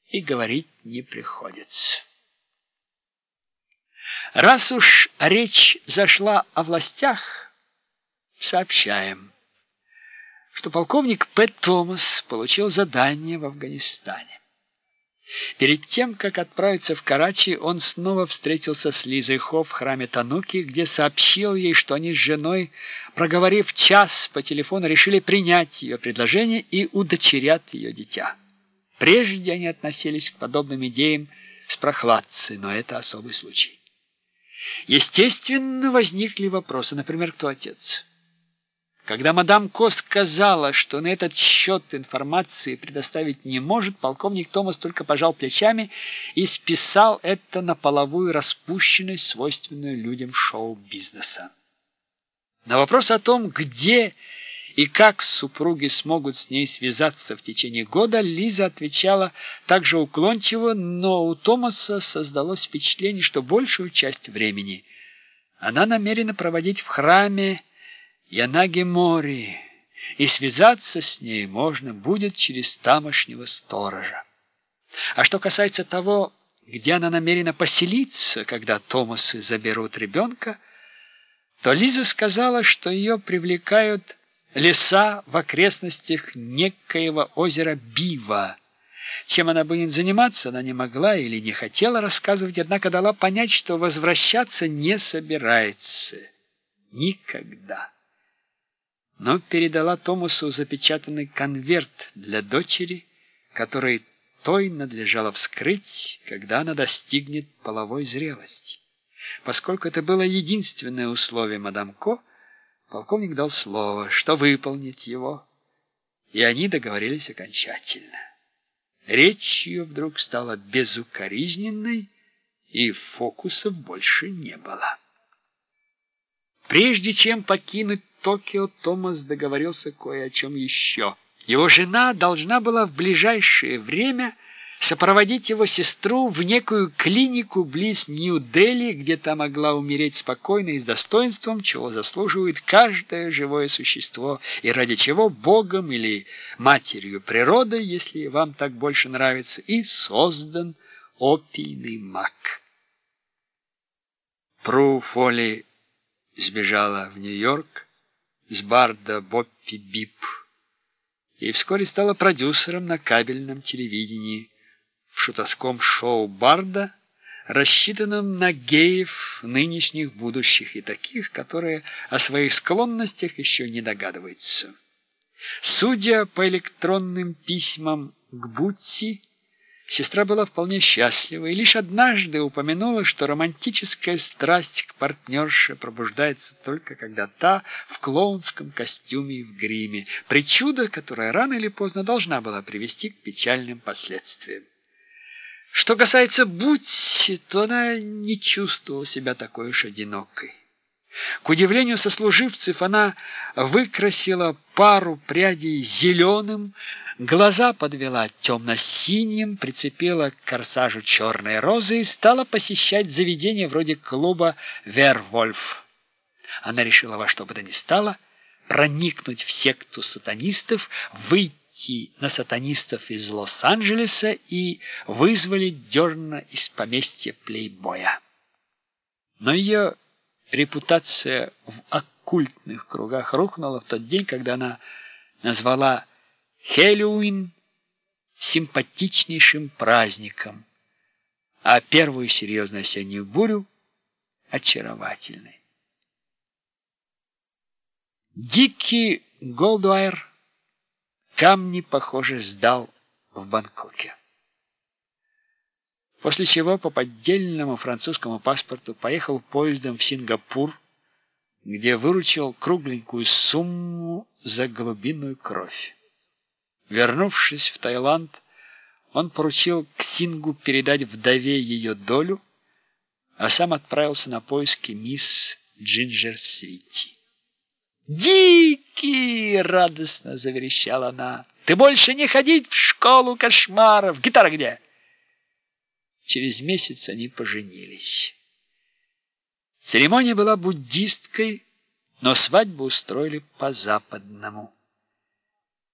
и говорить не приходится. Раз уж речь зашла о властях, сообщаем, что полковник П. Томас получил задание в Афганистане. Перед тем, как отправиться в Карачи, он снова встретился с Лизой Хо в храме Тануки, где сообщил ей, что они с женой, проговорив час по телефону, решили принять ее предложение и удочерят ее дитя. Прежде они относились к подобным идеям с прохладцей, но это особый случай. Естественно, возникли вопросы, например, кто отец? Когда мадам Ко сказала, что на этот счет информации предоставить не может, полковник Томас только пожал плечами и списал это на половую распущенность, свойственную людям шоу-бизнеса. На вопрос о том, где и как супруги смогут с ней связаться в течение года, Лиза отвечала также уклончиво, но у Томаса создалось впечатление, что большую часть времени она намерена проводить в храме Янаги-Мори, и связаться с ней можно будет через тамошнего сторожа. А что касается того, где она намерена поселиться, когда Томасы заберут ребенка, то Лиза сказала, что ее привлекают леса в окрестностях некоего озера Бива. Чем она будет заниматься, она не могла или не хотела рассказывать, однако дала понять, что возвращаться не собирается никогда. Но передала Томасу запечатанный конверт для дочери, который той надлежало вскрыть, когда она достигнет половой зрелости. Поскольку это было единственное условие мадам Ко, полковник дал слово, что выполнит его, и они договорились окончательно. Речь ее вдруг стала безукоризненной, и фокусов больше не было. Прежде чем покинуть Токио, Томас договорился кое о чем еще. Его жена должна была в ближайшее время сопроводить его сестру в некую клинику близ Нью-Дели, где та могла умереть спокойно и с достоинством, чего заслуживает каждое живое существо, и ради чего Богом или матерью природой, если вам так больше нравится, и создан опийный мак. Пру Фоли сбежала в Нью-Йорк с Барда Боппи Бип и вскоре стала продюсером на кабельном телевидении в шутовском шоу Барда, рассчитанном на геев нынешних, будущих и таких, которые о своих склонностях еще не догадываются. Судя по электронным письмам к Бутси, сестра была вполне счастлива и лишь однажды упомянула, что романтическая страсть к партнерше пробуждается только когда та в клоунском костюме и в гриме, причуда, которая рано или поздно должна была привести к печальным последствиям. Что касается Бутси, то она не чувствовала себя такой уж одинокой. К удивлению сослуживцев, она выкрасила пару прядей зеленым, глаза подвела темно-синим, прицепила к корсажу черные розы и стала посещать заведения вроде клуба «Вервольф». Она решила во что бы то ни стало проникнуть в секту сатанистов, выйти на сатанистов из Лос-Анджелеса и вызволить дерна из поместья плейбоя. Но ее репутация в оккультных кругах рухнула в тот день, когда она назвала Хэллоуин симпатичнейшим праздником, а первую серьезную осеннюю бурю очаровательной. Дикий Голдуайр камни, похоже, сдал в Бангкоке. После чего по поддельному французскому паспорту поехал поездом в Сингапур, где выручил кругленькую сумму за голубиную кровь. Вернувшись в Таиланд, он поручил Ксингу передать вдове ее долю, а сам отправился на поиски мисс Джинджер Свити. «Дикий!» — радостно заверещала она. «Ты больше не ходить в школу кошмаров! Гитара где?» Через месяц они поженились. Церемония была буддистской, но свадьбу устроили по-западному.